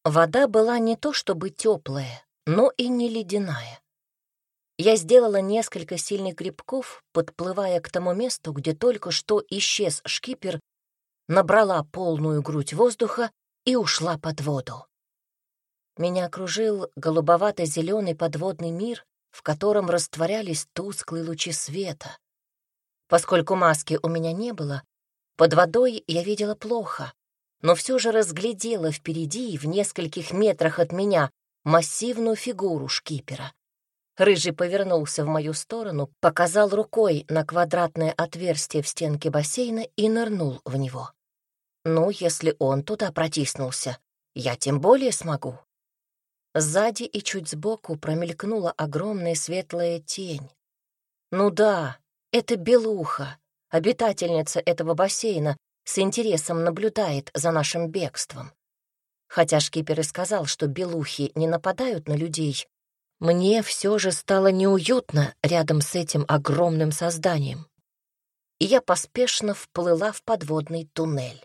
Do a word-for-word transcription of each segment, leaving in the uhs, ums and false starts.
Вода была не то чтобы теплая, но и не ледяная. Я сделала несколько сильных грибков, подплывая к тому месту, где только что исчез шкипер, набрала полную грудь воздуха и ушла под воду. Меня окружил голубовато-зеленый подводный мир, в котором растворялись тусклые лучи света. Поскольку маски у меня не было, под водой я видела плохо, но все же разглядела впереди, в нескольких метрах от меня, массивную фигуру шкипера. Рыжий повернулся в мою сторону, показал рукой на квадратное отверстие в стенке бассейна и нырнул в него. Ну, если он туда протиснулся, я тем более смогу. Сзади и чуть сбоку промелькнула огромная светлая тень. Ну да, это белуха, обитательница этого бассейна, с интересом наблюдает за нашим бегством. Хотя шкипер и сказал, что белухи не нападают на людей, мне все же стало неуютно рядом с этим огромным созданием. И я поспешно вплыла в подводный туннель.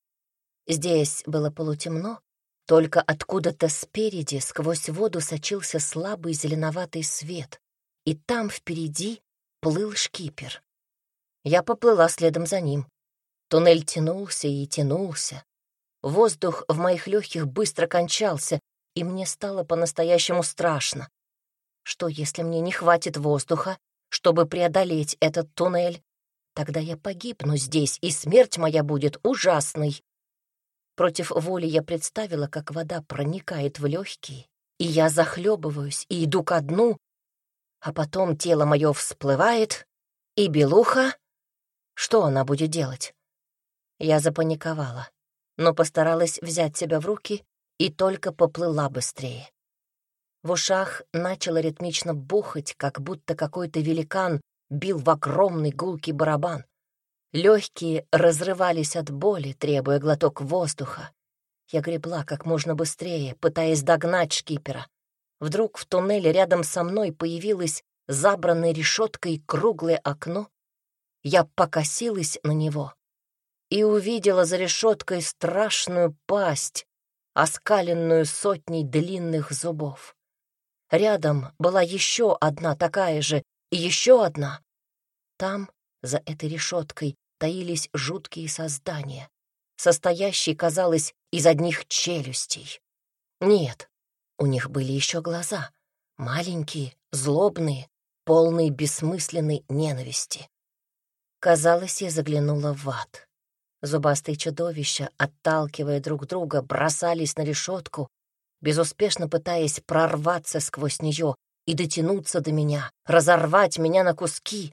Здесь было полутемно, только откуда-то спереди сквозь воду сочился слабый зеленоватый свет, и там впереди плыл шкипер. Я поплыла следом за ним. Туннель тянулся и тянулся. Воздух в моих легких быстро кончался, и мне стало по-настоящему страшно. Что, если мне не хватит воздуха, чтобы преодолеть этот туннель? Тогда я погибну здесь, и смерть моя будет ужасной. Против воли я представила, как вода проникает в легкие, и я захлебываюсь и иду ко дну, а потом тело мое всплывает, и белуха... Что она будет делать? Я запаниковала, но постаралась взять себя в руки и только поплыла быстрее. В ушах начало ритмично бухать, как будто какой-то великан бил в огромный гулкий барабан. Легкие разрывались от боли, требуя глоток воздуха. Я гребла как можно быстрее, пытаясь догнать шкипера. Вдруг в туннеле рядом со мной появилось забранное решеткой круглое окно. Я покосилась на него и увидела за решеткой страшную пасть, оскаленную сотней длинных зубов. Рядом была еще одна такая же и еще одна. Там, за этой решеткой, таились жуткие создания, состоящие, казалось, из одних челюстей. Нет, у них были еще глаза, маленькие, злобные, полные бессмысленной ненависти. Казалось, я заглянула в ад. Зубастые чудовища, отталкивая друг друга, бросались на решетку, безуспешно пытаясь прорваться сквозь нее и дотянуться до меня, разорвать меня на куски.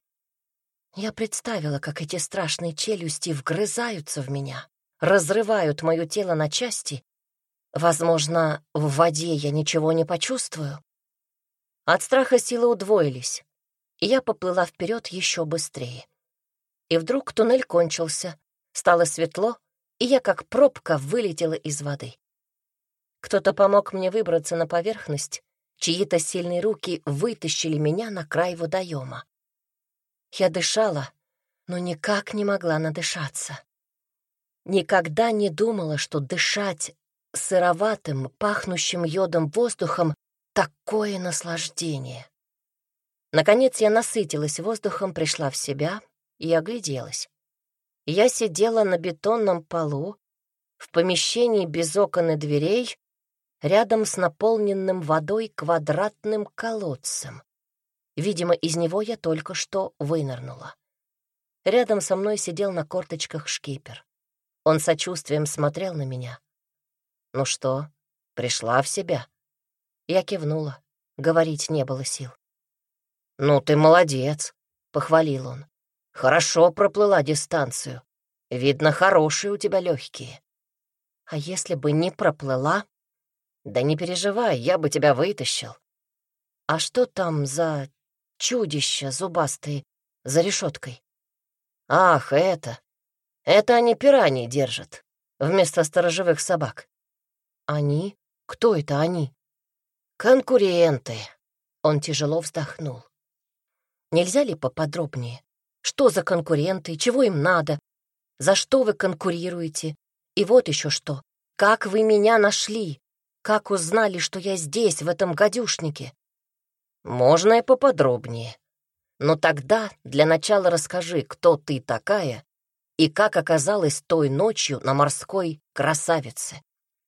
Я представила, как эти страшные челюсти вгрызаются в меня, разрывают мое тело на части. Возможно, в воде я ничего не почувствую. От страха силы удвоились, и я поплыла вперед еще быстрее. И вдруг туннель кончился, стало светло, и я как пробка вылетела из воды. Кто-то помог мне выбраться на поверхность, чьи-то сильные руки вытащили меня на край водоема. Я дышала, но никак не могла надышаться. Никогда не думала, что дышать сыроватым, пахнущим йодом воздухом — такое наслаждение. Наконец я насытилась воздухом, пришла в себя и огляделась. Я сидела на бетонном полу, в помещении без окон и дверей, рядом с наполненным водой квадратным колодцем. Видимо, из него я только что вынырнула. Рядом со мной сидел на корточках шкипер. Он с сочувствием смотрел на меня. «Ну что, пришла в себя?» Я кивнула. Говорить не было сил. «Ну ты молодец», — похвалил он. «Хорошо проплыла дистанцию. Видно, хорошие у тебя легкие. А если бы не проплыла? Да не переживай, я бы тебя вытащил. А что там за чудища зубастые за решеткой?» «Ах, это! Это они пираний держат вместо сторожевых собак». «Они? Кто это они?» «Конкуренты». Он тяжело вздохнул. «Нельзя ли поподробнее? Что за конкуренты, чего им надо? За что вы конкурируете? И вот еще что. Как вы меня нашли? как узнали, что я здесь, в этом гадюшнике?» «Можно и поподробнее. Но тогда для начала расскажи, кто ты такая и как оказалась той ночью на морской красавице».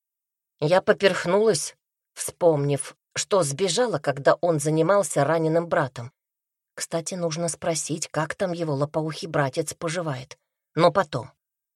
Я поперхнулась, вспомнив, что сбежала, когда он занимался раненым братом. Кстати, нужно спросить, как там его лопоухий братец поживает. Но потом.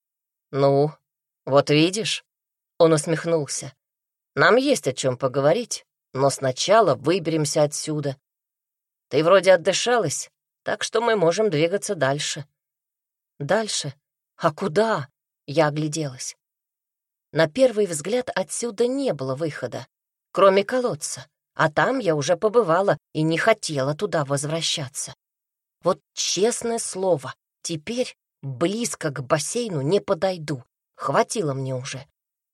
«Ну, вот видишь?» — он усмехнулся. «Нам есть о чем поговорить, но сначала выберемся отсюда. Ты вроде отдышалась, так что мы можем двигаться дальше». «Дальше? А куда?» — я огляделась. На первый взгляд отсюда не было выхода, кроме колодца, а там я уже побывала и не хотела туда возвращаться. Вот честное слово, теперь близко к бассейну не подойду, хватило мне уже.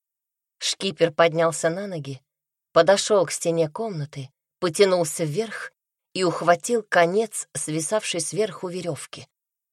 Шкипер поднялся на ноги, подошел к стене комнаты, потянулся вверх и ухватил конец свисавшей сверху веревки.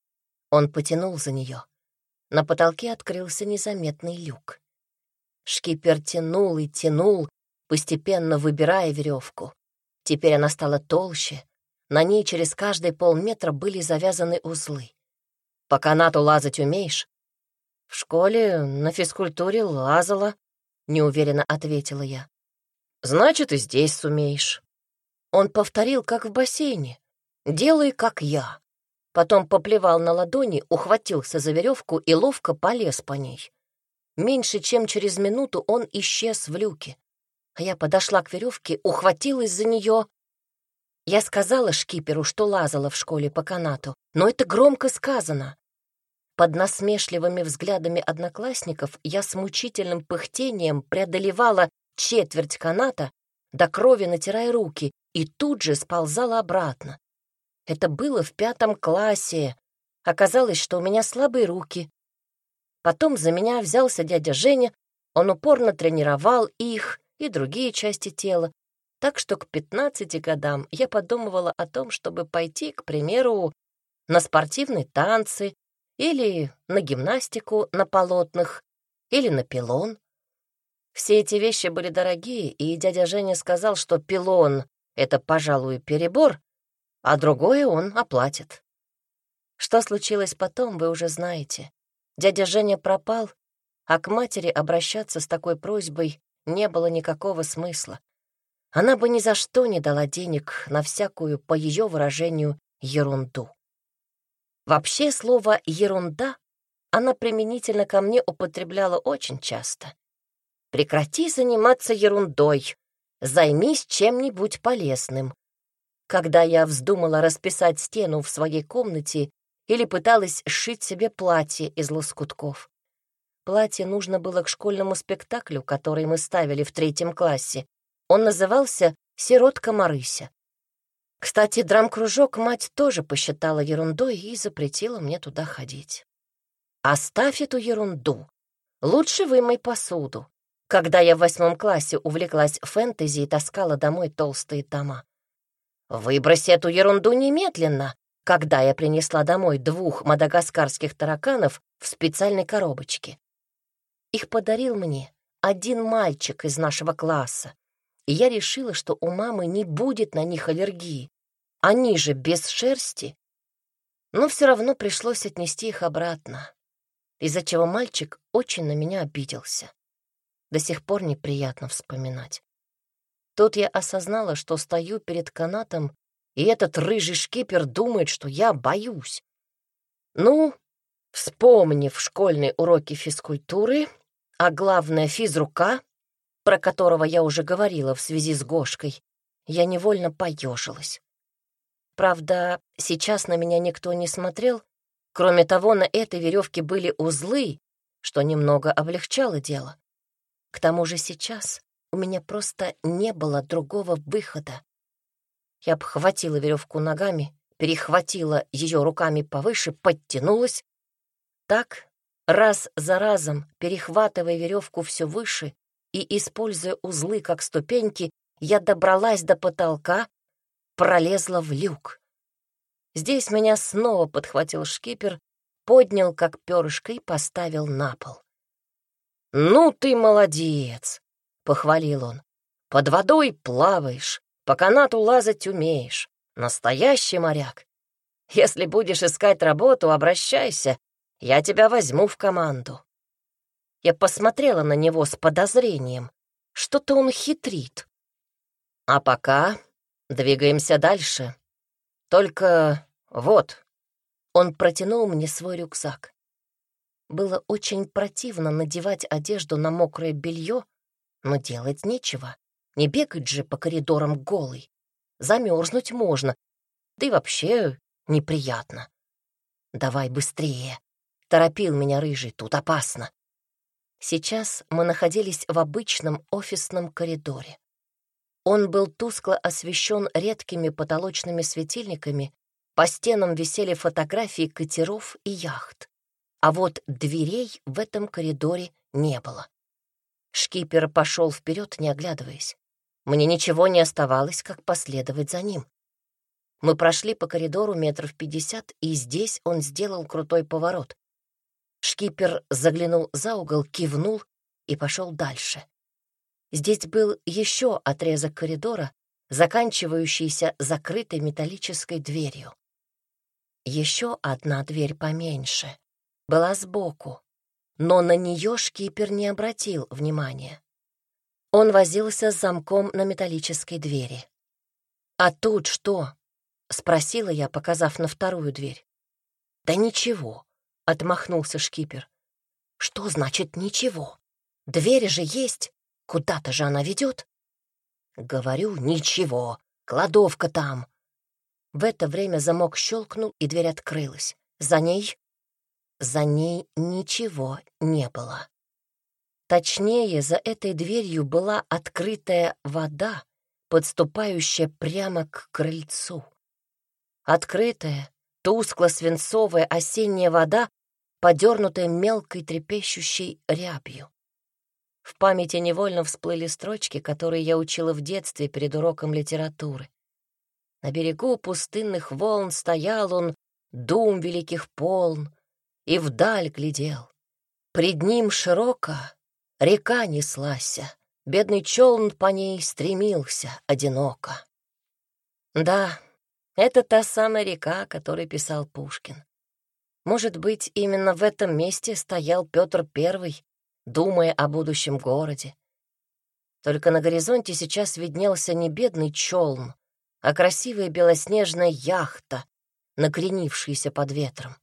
Он потянул за нее. На потолке открылся незаметный люк. Шкипер тянул и тянул, постепенно выбирая веревку. Теперь она стала толще. На ней через каждые полметра были завязаны узлы. «По канату лазать умеешь?» «В школе на физкультуре лазала», — неуверенно ответила я. «Значит, и здесь сумеешь». Он повторил, как в бассейне. «Делай, как я». Потом поплевал на ладони, ухватился за веревку и ловко полез по ней. Меньше чем через минуту он исчез в люке. А я подошла к веревке, ухватилась за нее. Я сказала шкиперу, что лазала в школе по канату, но это громко сказано. Под насмешливыми взглядами одноклассников я с мучительным пыхтением преодолевала четверть каната, до крови натирая руки, и тут же сползала обратно. Это было в пятом классе. Оказалось, что у меня слабые руки. Потом за меня взялся дядя Женя, он упорно тренировал их и другие части тела, так что к пятнадцати годам я подумывала о том, чтобы пойти, к примеру, на спортивные танцы или на гимнастику на полотнах или на пилон. Все эти вещи были дорогие, и дядя Женя сказал, что пилон — это, пожалуй, перебор, а другое он оплатит. Что случилось потом, вы уже знаете. Дядя Женя пропал, а к матери обращаться с такой просьбой не было никакого смысла. Она бы ни за что не дала денег на всякую, по ее выражению, ерунду. Вообще слово «ерунда» она применительно ко мне употребляла очень часто. «Прекрати заниматься ерундой, займись чем-нибудь полезным». Когда я вздумала расписать стену в своей комнате или пыталась сшить себе платье из лоскутков. Платье нужно было к школьному спектаклю, который мы ставили в третьем классе. Он назывался «Сиротка Марыся». Кстати, драм-кружок мать тоже посчитала ерундой и запретила мне туда ходить. «Оставь эту ерунду. Лучше вымой посуду», когда я в восьмом классе увлеклась фэнтези и таскала домой толстые тома. «Выбрось эту ерунду немедленно», когда я принесла домой двух мадагаскарских тараканов в специальной коробочке. Их подарил мне один мальчик из нашего класса, и я решила, что у мамы не будет на них аллергии. Они же без шерсти. Но все равно пришлось отнести их обратно, из-за чего мальчик очень на меня обиделся. До сих пор неприятно вспоминать. Тут я осознала, что стою перед канатом, и этот рыжий шкипер думает, что я боюсь. Ну, вспомнив школьные уроки физкультуры, а главное физрука, про которого я уже говорила в связи с Гошкой, я невольно поежилась. Правда, сейчас на меня никто не смотрел. Кроме того, на этой веревке были узлы, что немного облегчало дело. К тому же сейчас у меня просто не было другого выхода. Я обхватила веревку ногами, перехватила ее руками повыше, подтянулась. Так, раз за разом, перехватывая веревку все выше и используя узлы как ступеньки, я добралась до потолка, пролезла в люк. Здесь меня снова подхватил шкипер, поднял как перышко и поставил на пол. «Ну ты молодец!» — похвалил он. Под водой плаваешь, по канату лазать умеешь. Настоящий моряк. Если будешь искать работу, обращайся, я тебя возьму в команду». Я посмотрела на него с подозрением. Что-то он хитрит. А пока двигаемся дальше. Только вот. Он протянул мне свой рюкзак. Было очень противно надевать одежду на мокрое белье, но делать нечего. Не бегать же по коридорам голой. Замерзнуть можно, да и вообще неприятно. «Давай быстрее», — торопил меня Рыжий, — «тут опасно». Сейчас мы находились в обычном офисном коридоре. Он был тускло освещен редкими потолочными светильниками, по стенам висели фотографии катеров и яхт. А вот дверей в этом коридоре не было. Шкипер пошел вперед, не оглядываясь. Мне ничего не оставалось, как последовать за ним. Мы прошли по коридору метров пятьдесят, и здесь он сделал крутой поворот. Шкипер заглянул за угол, кивнул и пошел дальше. Здесь был еще отрезок коридора, заканчивающийся закрытой металлической дверью. Еще одна дверь поменьше была сбоку, но на нее шкипер не обратил внимания. Он возился с замком на металлической двери. «А тут что?» — спросила я, показав на вторую дверь. «Да ничего», — отмахнулся шкипер. «Что значит ничего? Дверь же есть, куда-то же она ведет». «Говорю, ничего, кладовка там». В это время замок щелкнул, и дверь открылась. За ней... За ней ничего не было. Точнее, за этой дверью была открытая вода, подступающая прямо к крыльцу. Открытая, тускло-свинцовая осенняя вода, подернутая мелкой трепещущей рябью. В памяти невольно всплыли строчки, которые я учила в детстве перед уроком литературы. На берегу пустынных волн стоял он, дум великих полн, и вдаль глядел. Пред ним широко река неслася, бедный челн по ней стремился одиноко. Да, это та самая река, о которой писал Пушкин. Может быть, именно в этом месте стоял Петр Первый, думая о будущем городе. Только на горизонте сейчас виднелся не бедный челн, а красивая белоснежная яхта, накренившаяся под ветром.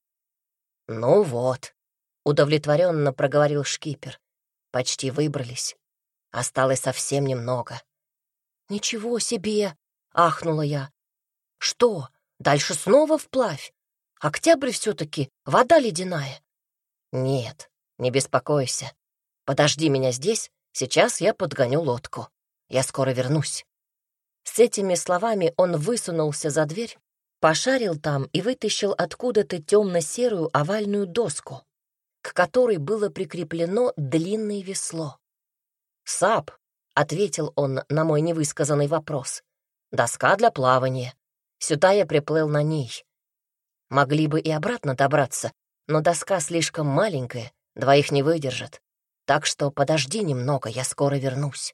«Ну вот», — удовлетворенно проговорил шкипер, — «почти выбрались. Осталось совсем немного». «Ничего себе!» — ахнула я. «Что, дальше снова вплавь? Октябрь все-таки, вода ледяная». «Нет, не беспокойся. Подожди меня здесь, сейчас я подгоню лодку. Я скоро вернусь». С этими словами он высунулся за дверь, пошарил там и вытащил откуда-то темно-серую овальную доску, к которой было прикреплено длинное весло. «Сап», — ответил он на мой невысказанный вопрос, — «доска для плавания. Сюда я приплыл на ней. Могли бы и обратно добраться, но доска слишком маленькая, двоих не выдержит. Так что подожди немного, я скоро вернусь».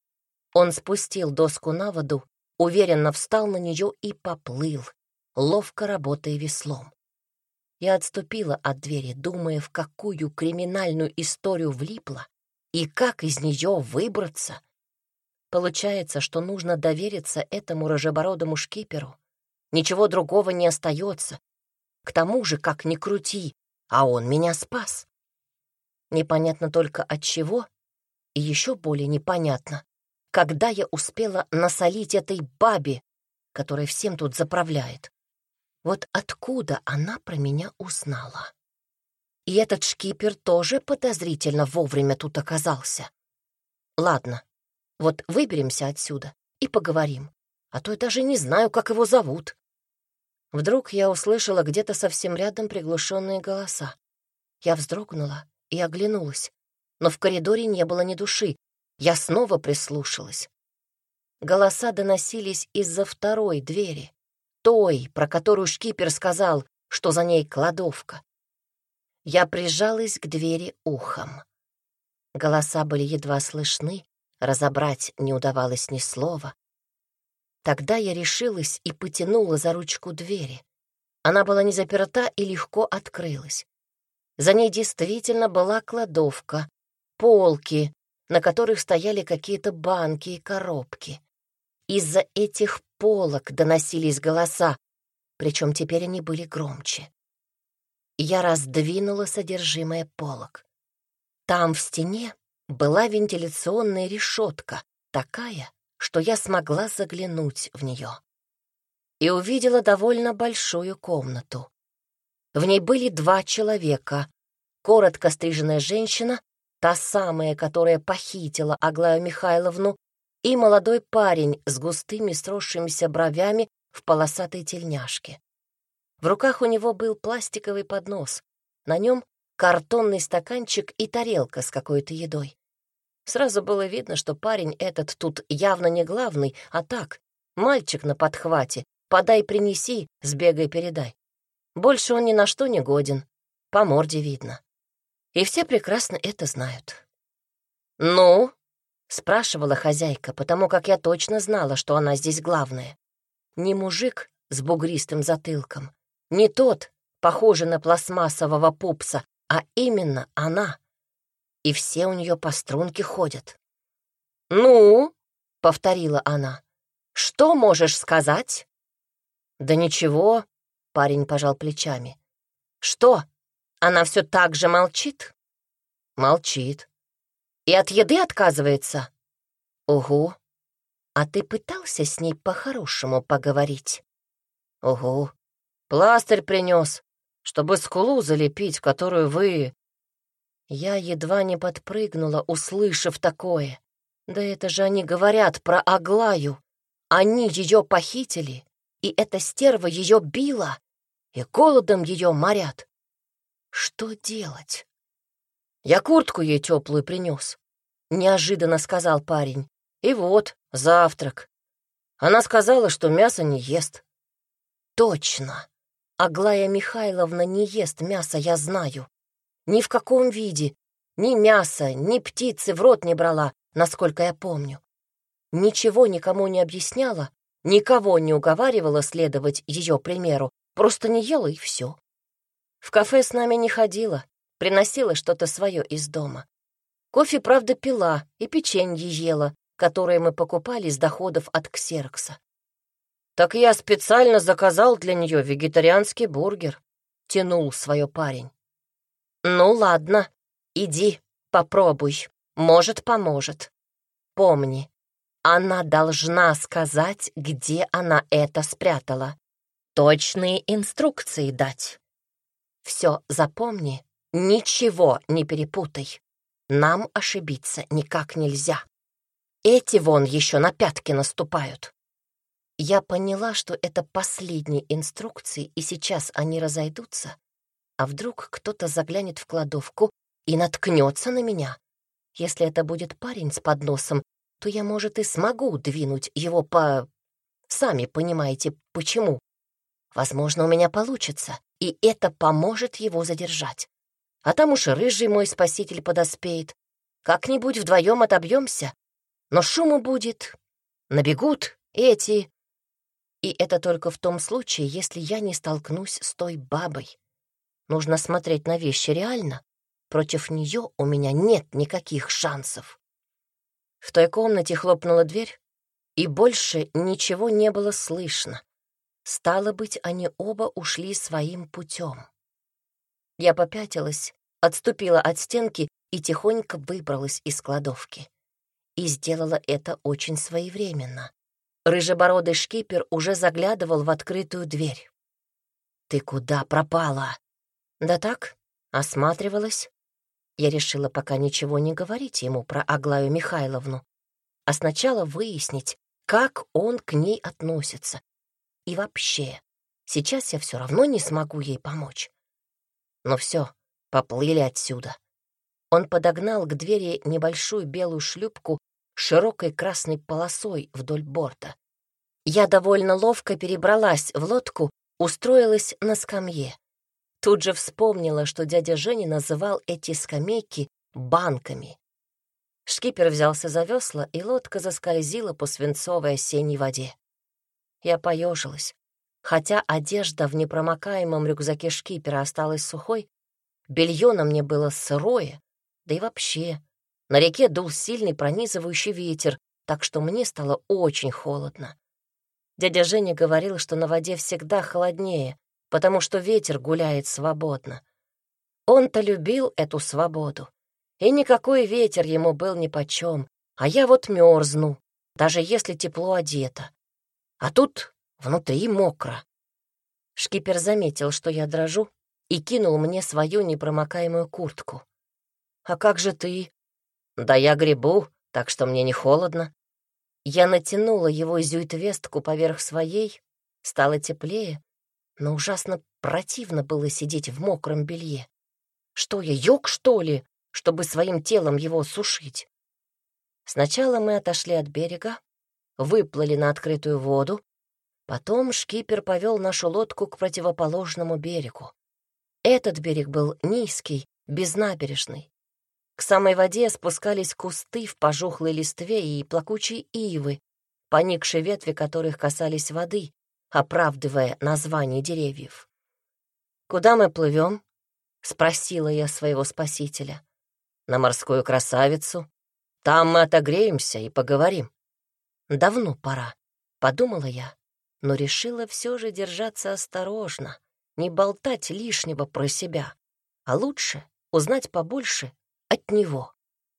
Он спустил доску на воду, уверенно встал на нее и поплыл, ловко работая веслом. Я отступила от двери, думая, в какую криминальную историю влипла и как из нее выбраться. Получается, что нужно довериться этому рыжебородому шкиперу. Ничего другого не остается. К тому же, как ни крути, а он меня спас. Непонятно только от чего, и еще более непонятно, когда я успела насолить этой бабе, которая всем тут заправляет. Вот откуда она про меня узнала? И этот шкипер тоже подозрительно вовремя тут оказался. Ладно, вот выберемся отсюда и поговорим, а то я даже не знаю, как его зовут. Вдруг я услышала где-то совсем рядом приглушенные голоса. Я вздрогнула и оглянулась, но в коридоре не было ни души. Я снова прислушалась. Голоса доносились из-за второй двери, той, про которую шкипер сказал, что за ней кладовка. Я прижалась к двери ухом. Голоса были едва слышны, разобрать не удавалось ни слова. Тогда я решилась и потянула за ручку двери. Она была не заперта и легко открылась. За ней действительно была кладовка, полки, на которых стояли какие-то банки и коробки. Из-за этих полок доносились голоса, причем теперь они были громче. Я раздвинула содержимое полок. Там в стене была вентиляционная решетка, такая, что я смогла заглянуть в нее. И увидела довольно большую комнату. В ней были два человека. Коротко стриженная женщина, та самая, которая похитила Аглаю Михайловну, и молодой парень с густыми сросшимися бровями в полосатой тельняшке. В руках у него был пластиковый поднос. На нем картонный стаканчик и тарелка с какой-то едой. Сразу было видно, что парень этот тут явно не главный, а так, мальчик на подхвате, подай-принеси, сбегай-передай. Больше он ни на что не годен, по морде видно. И все прекрасно это знают. «Ну?» — спрашивала хозяйка, потому как я точно знала, что она здесь главная. Не мужик с бугристым затылком, не тот, похожий на пластмассового пупса, а именно она. И все у нее по струнке ходят. «Ну?» — повторила она. «Что можешь сказать?» «Да ничего», — парень пожал плечами. «Что, она все так же молчит?» «Молчит». «И от еды отказывается?» «Угу». «А ты пытался с ней по-хорошему поговорить?» «Угу. Пластырь принес, чтобы скулу залепить, которую вы...» Я едва не подпрыгнула, услышав такое. Да это же они говорят про Аглаю. Они ее похитили, и эта стерва ее била, и голодом ее морят. Что делать? Я куртку ей теплую принес, неожиданно сказал парень. И вот, завтрак. Она сказала, что мясо не ест. Точно. Аглая Михайловна не ест мясо, я знаю. Ни в каком виде. Ни мяса, ни птицы в рот не брала, насколько я помню. Ничего никому не объясняла, никого не уговаривала следовать ее примеру, просто не ела и все. В кафе с нами не ходила, приносила что-то свое из дома. Кофе, правда, пила и печенье ела, которое мы покупали с доходов от ксерокса. «Так я специально заказал для нее вегетарианский бургер», — тянул свое парень. «Ну ладно, иди, попробуй, может, поможет. Помни, она должна сказать, где она это спрятала. Точные инструкции дать. Все запомни, ничего не перепутай. Нам ошибиться никак нельзя. Эти вон еще на пятки наступают». Я поняла, что это последние инструкции, и сейчас они разойдутся, а вдруг кто-то заглянет в кладовку и наткнется на меня. Если это будет парень с подносом, то я, может, и смогу двинуть его по... Сами понимаете, почему. Возможно, у меня получится, и это поможет его задержать. А там уж и рыжий мой спаситель подоспеет. Как-нибудь вдвоем отобьемся. Но шуму будет. Набегут эти... И это только в том случае, если я не столкнусь с той бабой. Нужно смотреть на вещи реально. Против нее у меня нет никаких шансов. В той комнате хлопнула дверь, и больше ничего не было слышно. Стало быть, они оба ушли своим путем. Я попятилась, отступила от стенки и тихонько выбралась из кладовки. И сделала это очень своевременно. Рыжебородый шкипер уже заглядывал в открытую дверь. «Ты куда пропала?» «Да так, осматривалась». Я решила пока ничего не говорить ему про Аглаю Михайловну, а сначала выяснить, как он к ней относится. И вообще, сейчас я все равно не смогу ей помочь. Ну все, поплыли отсюда. Он подогнал к двери небольшую белую шлюпку с широкой красной полосой вдоль борта. Я довольно ловко перебралась в лодку, устроилась на скамье. Тут же вспомнила, что дядя Женя называл эти скамейки банками. Шкипер взялся за весла, и лодка заскользила по свинцовой осенней воде. Я поежилась. Хотя одежда в непромокаемом рюкзаке шкипера осталась сухой, белье на мне было сырое, да и вообще. На реке дул сильный пронизывающий ветер, так что мне стало очень холодно. Дядя Женя говорил, что на воде всегда холоднее, потому что ветер гуляет свободно. Он-то любил эту свободу, и никакой ветер ему был нипочем, а я вот мерзну, даже если тепло одета. А тут внутри мокро. Шкипер заметил, что я дрожу, и кинул мне свою непромокаемую куртку. «А как же ты?» «Да я гребу, так что мне не холодно». Я натянула его зюитвестку поверх своей, стало теплее, но ужасно противно было сидеть в мокром белье. Что я, ёг, что ли, чтобы своим телом его сушить? Сначала мы отошли от берега, выплыли на открытую воду, потом шкипер повел нашу лодку к противоположному берегу. Этот берег был низкий, безнабережный. К самой воде спускались кусты в пожухлой листве и плакучие ивы, поникшие ветви которых касались воды, оправдывая название деревьев. «Куда мы плывем?» — спросила я своего спасителя. «На морскую красавицу. Там мы отогреемся и поговорим». «Давно пора», — подумала я, но решила все же держаться осторожно, не болтать лишнего про себя, а лучше узнать побольше от него.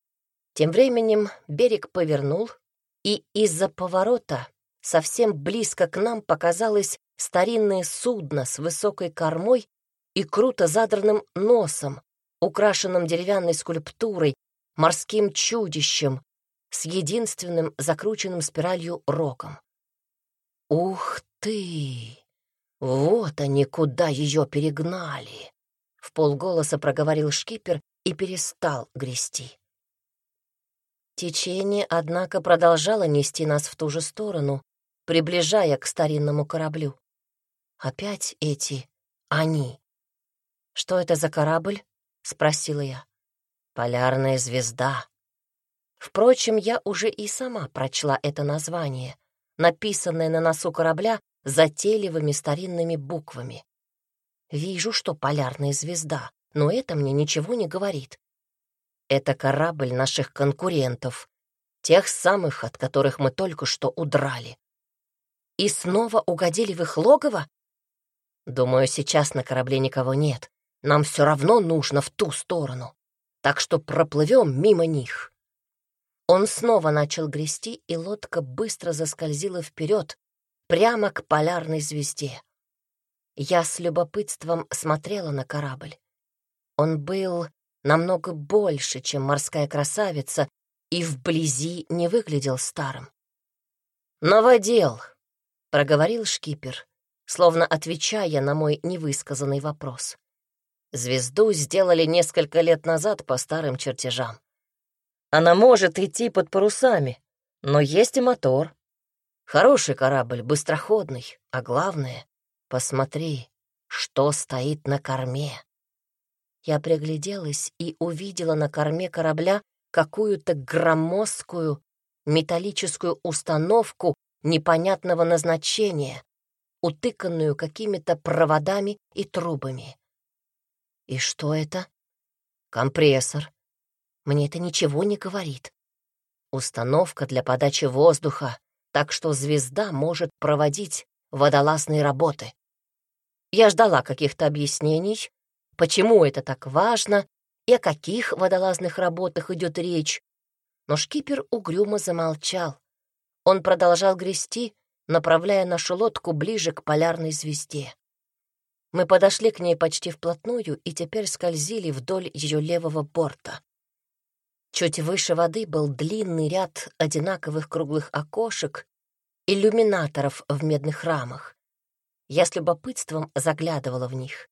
Тем временем берег повернул, и из-за поворота совсем близко к нам показалось старинное судно с высокой кормой и круто задранным носом, украшенным деревянной скульптурой, морским чудищем с единственным закрученным спиралью рогом. «Ух ты! Вот они куда ее перегнали!» — вполголоса проговорил шкипер и перестал грести. Течение, однако, продолжало нести нас в ту же сторону, приближая к старинному кораблю. Опять эти «они». «Что это за корабль?» — спросила я. «Полярная звезда». Впрочем, я уже и сама прочла это название, написанное на носу корабля затейливыми старинными буквами. Вижу, что полярная звезда, но это мне ничего не говорит. Это корабль наших конкурентов, тех самых, от которых мы только что удрали. И снова угодили в их логово? Думаю, сейчас на корабле никого нет. Нам все равно нужно в ту сторону, так что проплывем мимо них. Он снова начал грести, и лодка быстро заскользила вперед, прямо к полярной звезде. Я с любопытством смотрела на корабль. Он был намного больше, чем морская красавица, и вблизи не выглядел старым. «Новодел», — проговорил шкипер, словно отвечая на мой невысказанный вопрос. «Звезду сделали несколько лет назад по старым чертежам. Она может идти под парусами, но есть и мотор. Хороший корабль, быстроходный, а главное, посмотри, что стоит на корме». Я пригляделась и увидела на корме корабля какую-то громоздкую металлическую установку непонятного назначения, утыканную какими-то проводами и трубами. И что это? Компрессор. Мне это ничего не говорит. Установка для подачи воздуха, так что звезда может проводить водолазные работы. Я ждала каких-то объяснений, почему это так важно и о каких водолазных работах идет речь, но шкипер угрюмо замолчал. Он продолжал грести, направляя нашу лодку ближе к полярной звезде. Мы подошли к ней почти вплотную и теперь скользили вдоль ее левого борта. Чуть выше воды был длинный ряд одинаковых круглых окошек, иллюминаторов в медных рамах. Я с любопытством заглядывала в них.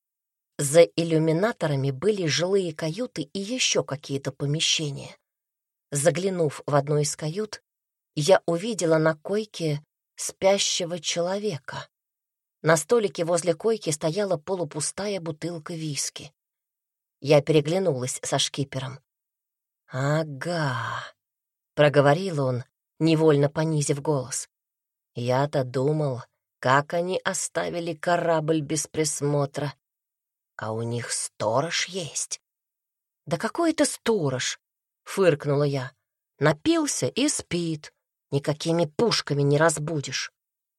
За иллюминаторами были жилые каюты и еще какие-то помещения. Заглянув в одну из кают, я увидела на койке спящего человека. На столике возле койки стояла полупустая бутылка виски. Я переглянулась со шкипером. «Ага», — проговорил он, невольно понизив голос. «Я-то думал, как они оставили корабль без присмотра. А у них сторож есть». «Да какой это сторож?» — фыркнула я. «Напился и спит. Никакими пушками не разбудишь».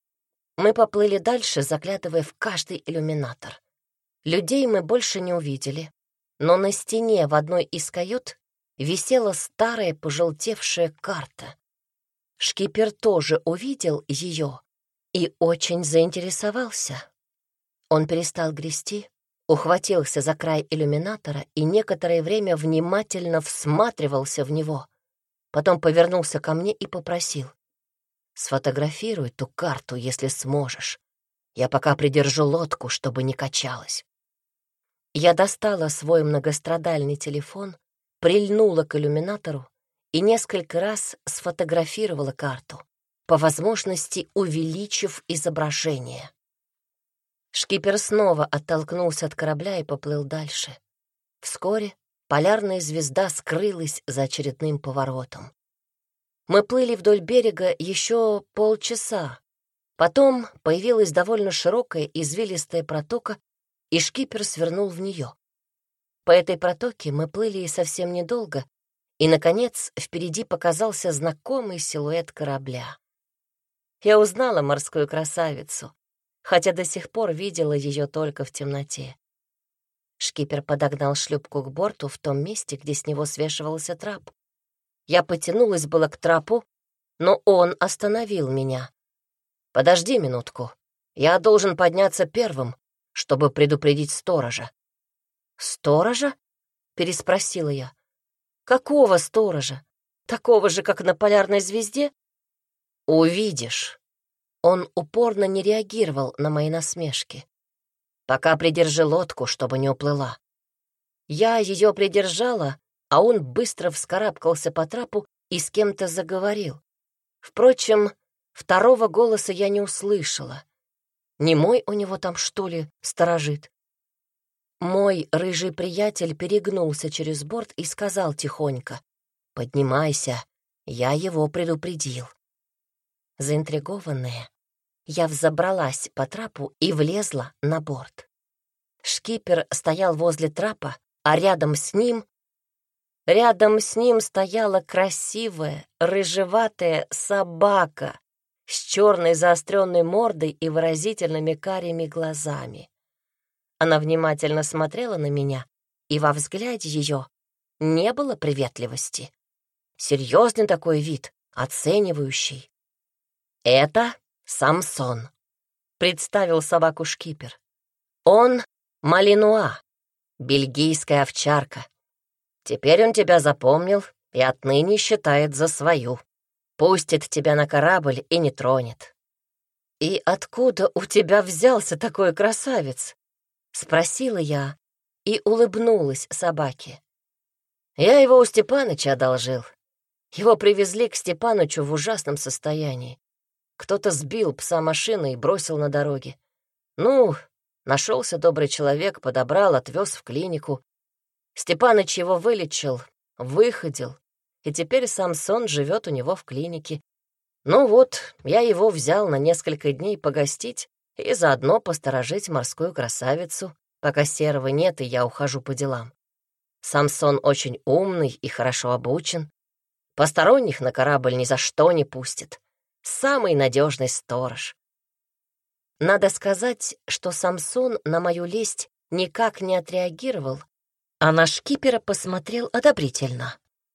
Мы поплыли дальше, заглядывая в каждый иллюминатор. Людей мы больше не увидели, но на стене в одной из кают висела старая пожелтевшая карта. Шкипер тоже увидел ее и очень заинтересовался. Он перестал грести, ухватился за край иллюминатора и некоторое время внимательно всматривался в него. Потом повернулся ко мне и попросил: «Сфотографируй ту карту, если сможешь. Я пока придержу лодку, чтобы не качалась». Я достала свой многострадальный телефон, прильнула к иллюминатору и несколько раз сфотографировала карту, по возможности увеличив изображение. Шкипер снова оттолкнулся от корабля и поплыл дальше. Вскоре полярная звезда скрылась за очередным поворотом. Мы плыли вдоль берега еще полчаса. Потом появилась довольно широкая извилистая протока, и шкипер свернул в нее. По этой протоке мы плыли совсем недолго, и, наконец, впереди показался знакомый силуэт корабля. Я узнала морскую красавицу, хотя до сих пор видела ее только в темноте. Шкипер подогнал шлюпку к борту в том месте, где с него свешивался трап. Я потянулась было к трапу, но он остановил меня. «Подожди минутку. Я должен подняться первым, чтобы предупредить сторожа». «Сторожа?» — переспросила я. «Какого сторожа? Такого же, как на полярной звезде?» «Увидишь». Он упорно не реагировал на мои насмешки. «Пока придержи лодку, чтобы не уплыла». Я ее придержала, а он быстро вскарабкался по трапу и с кем-то заговорил. Впрочем, второго голоса я не услышала. Не мой у него там, что ли, сторожит? Мой рыжий приятель перегнулся через борт и сказал тихонько: «Поднимайся, я его предупредил». Заинтригованная, я взобралась по трапу и влезла на борт. Шкипер стоял возле трапа, а рядом с ним... Рядом с ним стояла красивая, рыжеватая собака с черной заостренной мордой и выразительными карими глазами. Она внимательно смотрела на меня, и во взгляде ее не было приветливости. Серьезный такой вид, оценивающий. «Это Самсон», — представил собаку шкипер. «Он Малинуа, бельгийская овчарка. Теперь он тебя запомнил и отныне считает за свою. Пустит тебя на корабль и не тронет». «И откуда у тебя взялся такой красавец?» — спросила я и улыбнулась собаке. «Я его у Степаныча одолжил. Его привезли к Степанычу в ужасном состоянии. Кто-то сбил пса машиной и бросил на дороге. Ну, нашелся добрый человек, подобрал, отвез в клинику. Степаныч его вылечил, выходил, и теперь Самсон живет у него в клинике. Ну вот, я его взял на несколько дней погостить и заодно посторожить морскую красавицу, пока Серого нет, и я ухожу по делам. Самсон очень умный и хорошо обучен. Посторонних на корабль ни за что не пустит. Самый надежный сторож». Надо сказать, что Самсон на мою лесть никак не отреагировал, а на шкипера посмотрел одобрительно.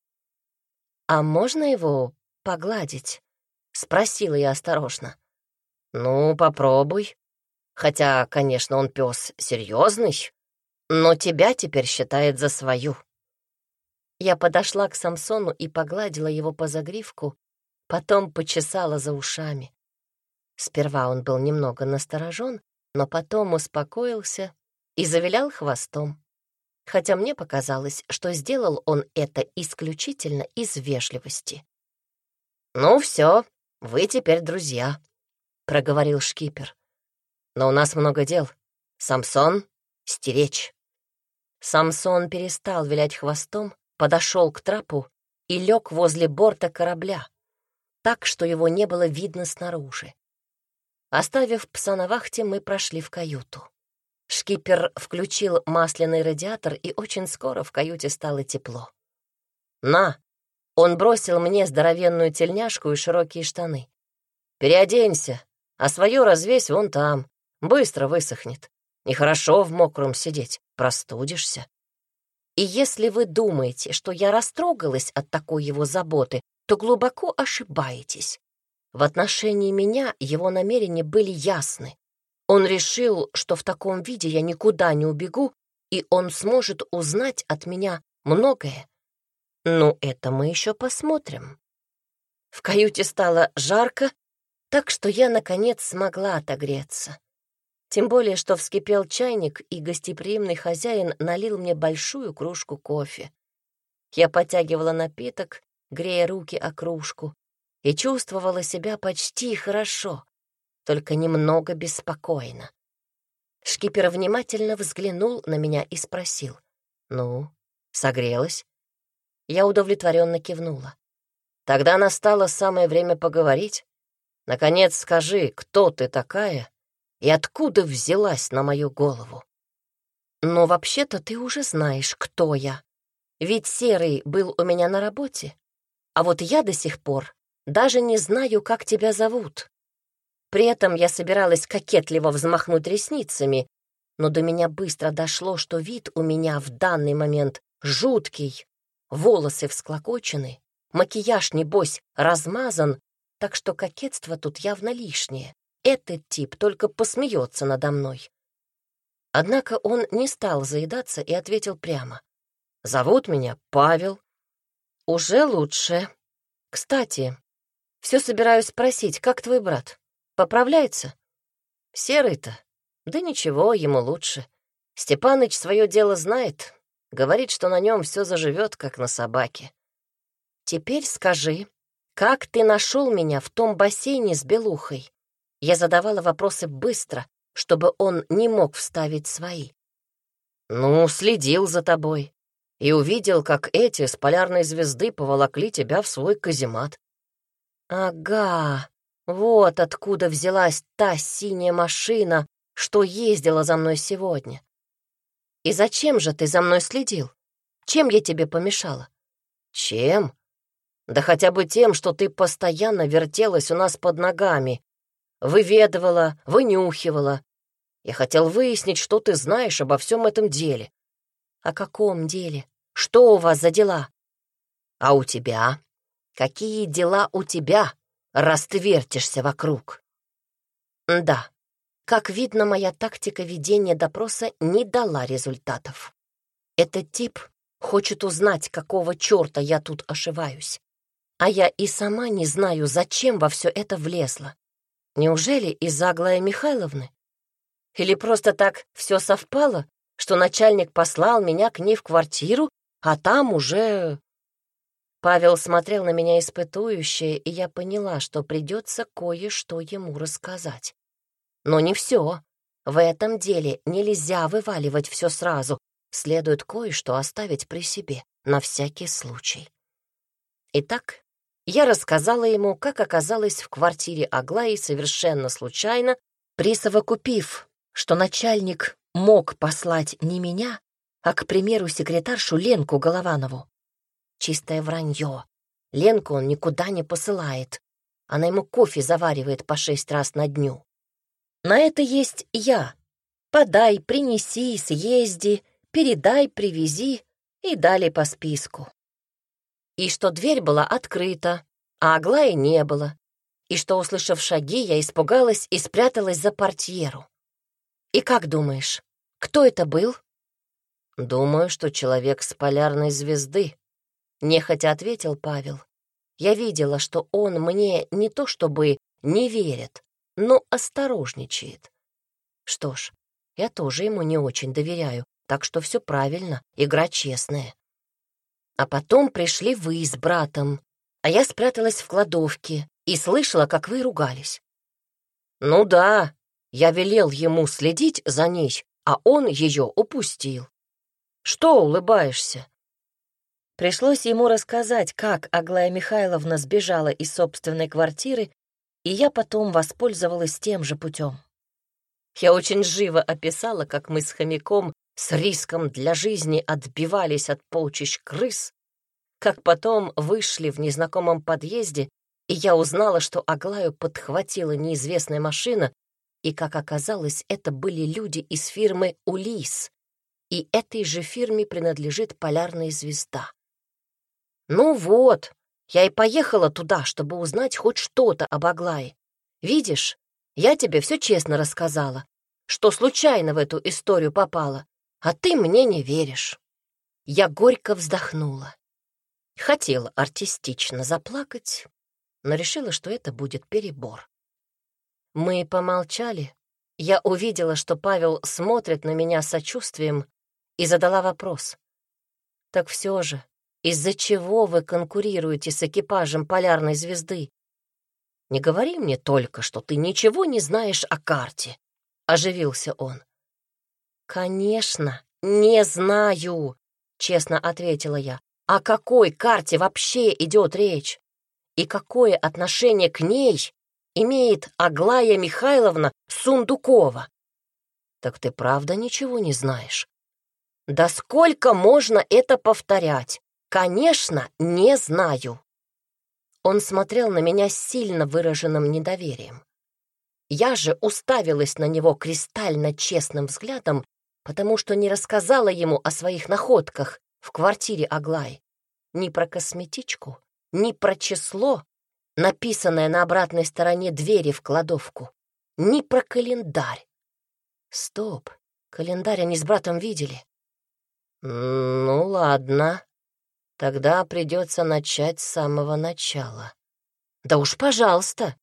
«А можно его погладить?» — спросила я осторожно. «Ну, попробуй. Хотя, конечно, он пес серьезный, но тебя теперь считает за свою». Я подошла к Самсону и погладила его по загривку, потом почесала за ушами. Сперва он был немного насторожен, но потом успокоился и завилял хвостом, хотя мне показалось, что сделал он это исключительно из вежливости. «Ну все, вы теперь друзья», — проговорил шкипер. «Но у нас много дел. Самсон, стеречь». Самсон перестал вилять хвостом подошел к трапу и лег возле борта корабля, так, что его не было видно снаружи. Оставив пса на вахте, мы прошли в каюту. Шкипер включил масляный радиатор, и очень скоро в каюте стало тепло. «На!» Он бросил мне здоровенную тельняшку и широкие штаны. «Переоденься, а свое развесь вон там. Быстро высохнет. Нехорошо в мокром сидеть, простудишься». И если вы думаете, что я растрогалась от такой его заботы, то глубоко ошибаетесь. В отношении меня его намерения были ясны. Он решил, что в таком виде я никуда не убегу, и он сможет узнать от меня многое. Ну, это мы еще посмотрим. В каюте стало жарко, так что я, наконец, смогла отогреться. Тем более, что вскипел чайник, и гостеприимный хозяин налил мне большую кружку кофе. Я потягивала напиток, грея руки о кружку, и чувствовала себя почти хорошо, только немного беспокойно. Шкипер внимательно взглянул на меня и спросил: «Ну, согрелась?» Я удовлетворенно кивнула. «Тогда настало самое время поговорить. Наконец скажи, кто ты такая и откуда взялась на мою голову?» «Но вообще-то ты уже знаешь, кто я. Ведь Серый был у меня на работе, а вот я до сих пор даже не знаю, как тебя зовут». При этом я собиралась кокетливо взмахнуть ресницами, но до меня быстро дошло, что вид у меня в данный момент жуткий, волосы всклокочены, макияж, небось, размазан, так что кокетство тут явно лишнее. Этот тип только посмеется надо мной. Однако он не стал заедаться и ответил прямо: «Зовут меня Павел». «Уже лучше. Кстати, все собираюсь спросить, как твой брат? Поправляется?» «Серый-то? Да ничего, ему лучше. Степаныч свое дело знает, говорит, что на нем все заживет, как на собаке». «Теперь скажи, как ты нашел меня в том бассейне с белухой?» Я задавала вопросы быстро, чтобы он не мог вставить свои. «Ну, следил за тобой и увидел, как эти с полярной звезды поволокли тебя в свой каземат». «Ага, вот откуда взялась та синяя машина, что ездила за мной сегодня. И зачем же ты за мной следил? Чем я тебе помешала?» «Чем? Да хотя бы тем, что ты постоянно вертелась у нас под ногами, выведывала, вынюхивала. Я хотел выяснить, что ты знаешь обо всем этом деле». «О каком деле? Что у вас за дела?» «А у тебя? Какие дела у тебя, раз ты вертишься вокруг?» Да, как видно, моя тактика ведения допроса не дала результатов. Этот тип хочет узнать, какого черта я тут ошиваюсь. А я и сама не знаю, зачем во все это влезла. Неужели из-за Аглаи Михайловны? Или просто так все совпало, что начальник послал меня к ней в квартиру, а там уже... Павел смотрел на меня испытующе, и я поняла, что придется кое-что ему рассказать. Но не все. В этом деле нельзя вываливать все сразу. Следует кое-что оставить при себе, на всякий случай. Итак, я рассказала ему, как оказалась в квартире Аглаи совершенно случайно, присовокупив, что начальник мог послать не меня, а, к примеру, секретаршу Ленку Голованову. Чистое вранье. Ленку он никуда не посылает. Она ему кофе заваривает по шесть раз на дню. На это есть я. Подай, принеси, съезди, передай, привези и далее по списку. И что дверь была открыта, а Аглаи не было. И что, услышав шаги, я испугалась и спряталась за портьеру. И как думаешь, кто это был? «Думаю, что человек с полярной звезды», — нехотя ответил Павел. Я видела, что он мне не то чтобы не верит, но осторожничает. Что ж, я тоже ему не очень доверяю, так что все правильно, игра честная. А потом пришли вы с братом, а я спряталась в кладовке и слышала, как вы ругались. Ну да, я велел ему следить за ней, а он ее упустил. Что улыбаешься? Пришлось ему рассказать, как Аглая Михайловна сбежала из собственной квартиры, и я потом воспользовалась тем же путем. Я очень живо описала, как мы с хомяком с риском для жизни отбивались от полчищ крыс, как потом вышли в незнакомом подъезде, и я узнала, что Аглаю подхватила неизвестная машина, и, как оказалось, это были люди из фирмы «Улис», и этой же фирме принадлежит полярная звезда. Ну вот, я и поехала туда, чтобы узнать хоть что-то об Аглае. Видишь, я тебе все честно рассказала, что случайно в эту историю попала, а ты мне не веришь. Я горько вздохнула. Хотела артистично заплакать, но решила, что это будет перебор. Мы помолчали. Я увидела, что Павел смотрит на меня с сочувствием, и задала вопрос. «Так все же, из-за чего вы конкурируете с экипажем полярной звезды? Не говори мне только, что ты ничего не знаешь о карте», — оживился он. «Конечно, не знаю», — честно ответила я. «О какой карте вообще идет речь? И какое отношение к ней имеет Аглая Михайловна Сундукова?» «Так ты правда ничего не знаешь?» «Да сколько можно это повторять? Конечно, не знаю». Он смотрел на меня с сильно выраженным недоверием. Я же уставилась на него кристально честным взглядом, потому что не рассказала ему о своих находках в квартире Аглаи. Ни про косметичку, ни про число, написанное на обратной стороне двери в кладовку, ни про календарь. Стоп, календарь они с братом видели. Ну ладно, тогда придется начать с самого начала. Да уж, пожалуйста.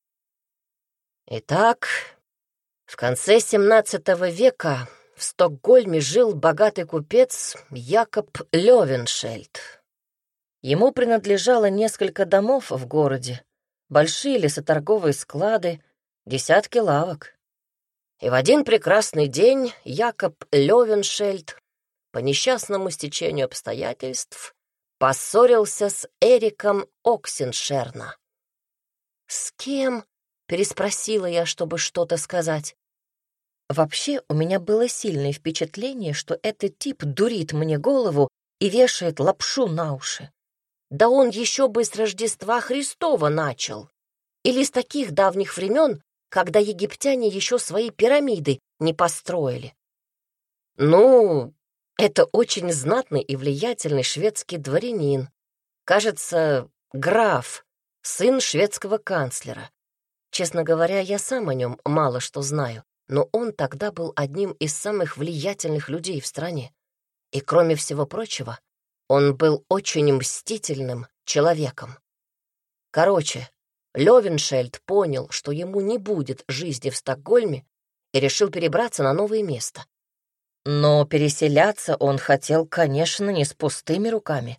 Итак, в конце семнадцатого века в Стокгольме жил богатый купец Якоб Лёвеншельд. Ему принадлежало несколько домов в городе, большие лесоторговые склады, десятки лавок. И в один прекрасный день Якоб Лёвеншельд по несчастному стечению обстоятельств поссорился с Эриком Оксеншерна. «С кем?» — переспросила я, чтобы что-то сказать. Вообще, у меня было сильное впечатление, что этот тип дурит мне голову и вешает лапшу на уши. Да он еще бы с Рождества Христова начал. Или с таких давних времен, когда египтяне еще свои пирамиды не построили. Ну, это очень знатный и влиятельный шведский дворянин. Кажется, граф, сын шведского канцлера. Честно говоря, я сам о нем мало что знаю, но он тогда был одним из самых влиятельных людей в стране. И, кроме всего прочего, он был очень мстительным человеком. Короче, Лёвеншельд понял, что ему не будет жизни в Стокгольме, и решил перебраться на новое место. Но переселяться он хотел, конечно, не с пустыми руками.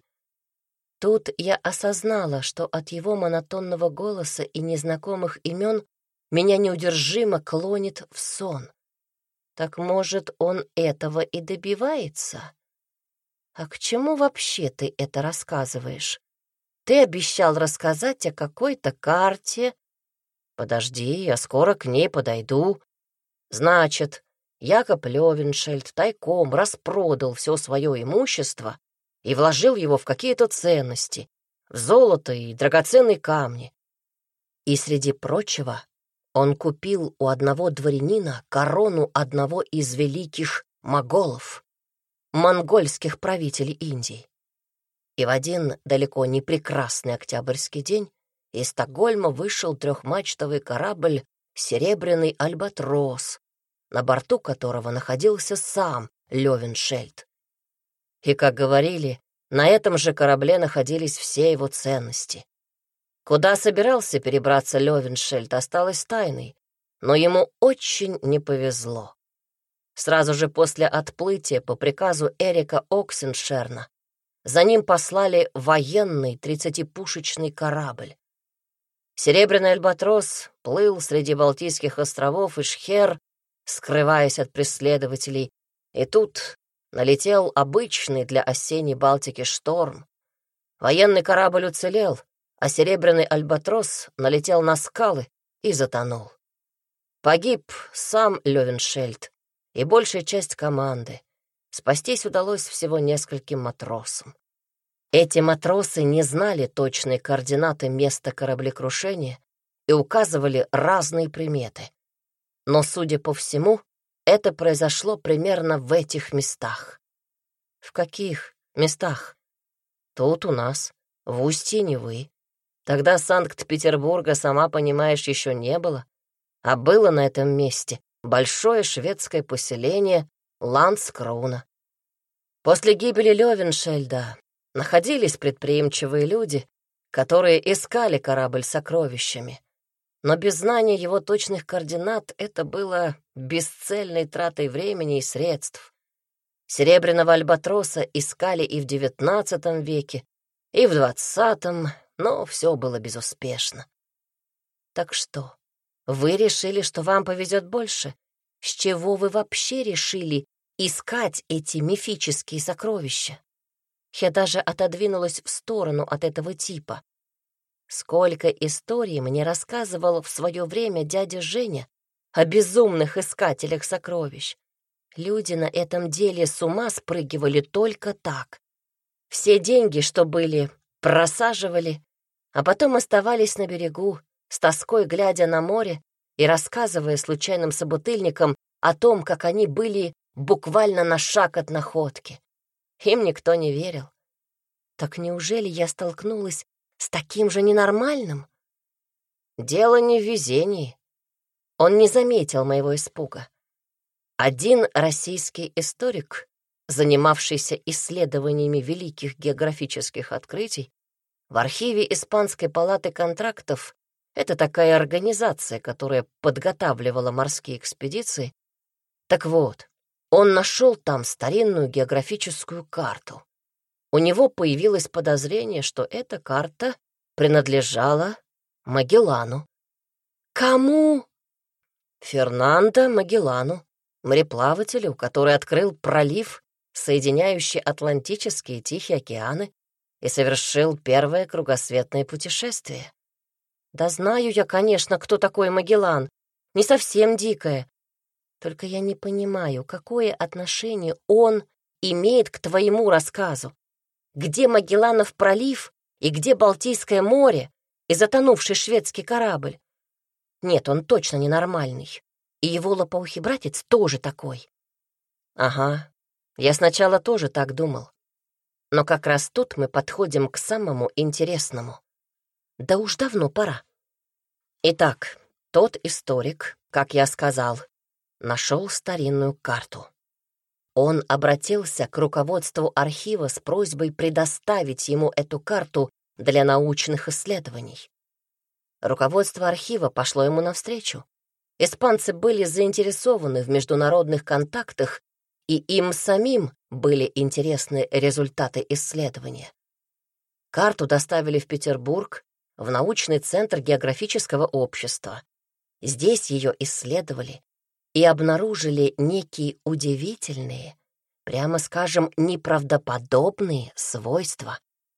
Тут я осознала, что от его монотонного голоса и незнакомых имен меня неудержимо клонит в сон. Так, может, он этого и добивается? А к чему вообще ты это рассказываешь? Ты обещал рассказать о какой-то карте. Подожди, я скоро к ней подойду. Значит, Якоб Лёвеншельд тайком распродал все свое имущество и вложил его в какие-то ценности, в золото и драгоценные камни. И, среди прочего, он купил у одного дворянина корону одного из великих моголов, монгольских правителей Индии. И в один далеко не прекрасный октябрьский день из Стокгольма вышел трехмачтовый корабль «Серебряный альбатрос», на борту которого находился сам Лёвеншельд. И, как говорили, на этом же корабле находились все его ценности. Куда собирался перебраться Лёвеншельд, осталось тайной, но ему очень не повезло. Сразу же после отплытия по приказу Эрика Оксеншерна за ним послали военный тридцатипушечный корабль. Серебряный альбатрос плыл среди Балтийских островов и Шхер, скрываясь от преследователей, и тут налетел обычный для осенней Балтики шторм. Военный корабль уцелел, а серебряный альбатрос налетел на скалы и затонул. Погиб сам Лёвеншельд и большая часть команды. Спастись удалось всего нескольким матросам. Эти матросы не знали точные координаты места кораблекрушения и указывали разные приметы. Но, судя по всему, это произошло примерно в этих местах. В каких местах? Тут у нас, в устье Невы. Тогда Санкт-Петербурга, сама понимаешь, еще не было, а было на этом месте большое шведское поселение Ландскруна. После гибели Лёвеншельда находились предприимчивые люди, которые искали корабль с сокровищами. Но без знания его точных координат это было бесцельной тратой времени и средств. Серебряного альбатроса искали и в девятнадцатом веке, и в двадцатом, но все было безуспешно. Так что, вы решили, что вам повезет больше? С чего вы вообще решили искать эти мифические сокровища? Я даже отодвинулась в сторону от этого типа. Сколько историй мне рассказывал в свое время дядя Женя о безумных искателях сокровищ. Люди на этом деле с ума спрыгивали только так. Все деньги, что были, просаживали, а потом оставались на берегу, с тоской глядя на море и рассказывая случайным собутыльникам о том, как они были буквально на шаг от находки. Им никто не верил. Так неужели я столкнулась с таким же ненормальным? Дело не в везении. Он не заметил моего испуга. Один российский историк, занимавшийся исследованиями великих географических открытий, в архиве Испанской палаты контрактов, это такая организация, которая подготавливала морские экспедиции, так вот, он нашел там старинную географическую карту. У него появилось подозрение, что эта карта принадлежала Магеллану. Кому? Фернандо Магеллану, мореплавателю, который открыл пролив, соединяющий Атлантический и Тихий океаны, и совершил первое кругосветное путешествие. Да знаю я, конечно, кто такой Магеллан, не совсем дикая. Только я не понимаю, какое отношение он имеет к твоему рассказу. Где Магелланов пролив и где Балтийское море и затонувший шведский корабль? Нет, он точно ненормальный. И его лопоухий братец тоже такой. Ага, я сначала тоже так думал. Но как раз тут мы подходим к самому интересному. Да уж давно пора. Итак, тот историк, как я сказал, нашел старинную карту. Он обратился к руководству архива с просьбой предоставить ему эту карту для научных исследований. Руководство архива пошло ему навстречу. Испанцы были заинтересованы в международных контактах, и им самим были интересны результаты исследования. Карту доставили в Петербург, в научный центр географического общества. Здесь ее исследовали и обнаружили некие удивительные, прямо скажем, неправдоподобные свойства.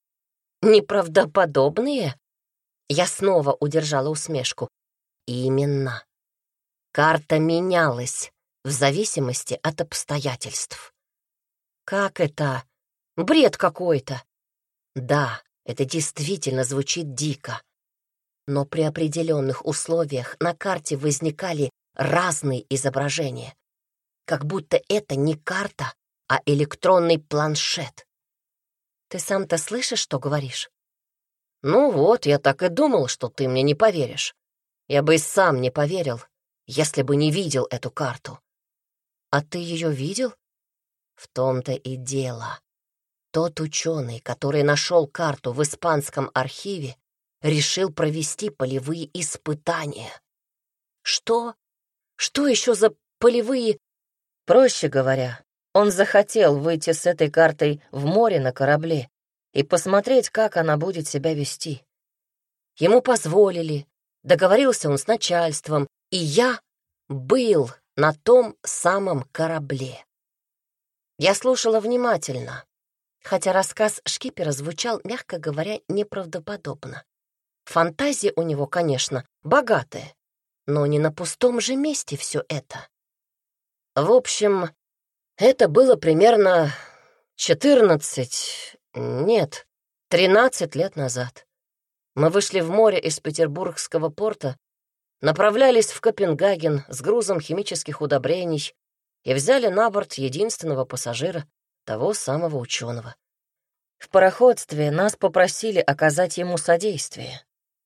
Неправдоподобные? Я снова удержала усмешку. Именно. Карта менялась в зависимости от обстоятельств. Как это? Бред какой-то. Да, это действительно звучит дико. Но при определенных условиях на карте возникали разные изображения. Как будто это не карта, а электронный планшет. Ты сам-то слышишь, что говоришь? Ну вот, я так и думал, что ты мне не поверишь. Я бы и сам не поверил, если бы не видел эту карту. А ты ее видел? В том-то и дело. Тот ученый, который нашел карту в испанском архиве, решил провести полевые испытания. Что? Что еще за полевые? Проще говоря, он захотел выйти с этой картой в море на корабле и посмотреть, как она будет себя вести. Ему позволили, договорился он с начальством, и я был на том самом корабле. Я слушала внимательно. хотя рассказ шкипера звучал, мягко говоря, неправдоподобно. Фантазия у него, конечно, богатая, но не на пустом же месте все это. В общем, это было примерно четырнадцать, нет, тринадцать лет назад. Мы вышли в море из петербургского порта, направлялись в Копенгаген с грузом химических удобрений и взяли на борт единственного пассажира, того самого ученого. В пароходстве нас попросили оказать ему содействие.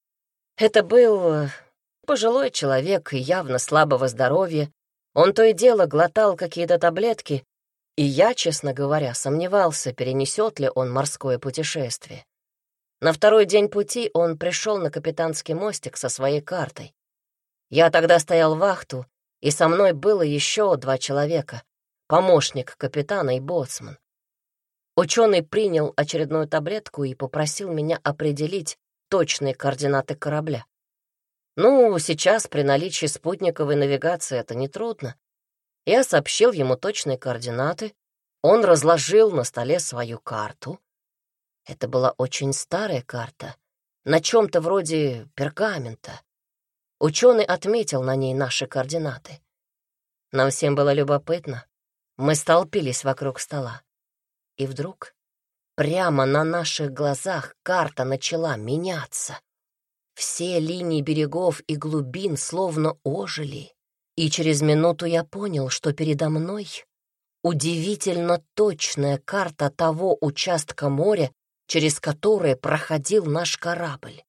Это был пожилой человек, явно слабого здоровья. Он то и дело глотал какие-то таблетки, и я, честно говоря, сомневался, перенесет ли он морское путешествие. На второй день пути он пришел на капитанский мостик со своей картой. Я тогда стоял вахту, и со мной было еще два человека, помощник капитана и боцман. Ученый принял очередную таблетку и попросил меня определить точные координаты корабля. Ну, сейчас при наличии спутниковой навигации это нетрудно. Я сообщил ему точные координаты, он разложил на столе свою карту. Это была очень старая карта, на чем-то вроде пергамента. Ученый отметил на ней наши координаты. Нам всем было любопытно. Мы столпились вокруг стола. И вдруг прямо на наших глазах карта начала меняться. Все линии берегов и глубин словно ожили, и через минуту я понял, что передо мной удивительно точная карта того участка моря, через который проходил наш корабль.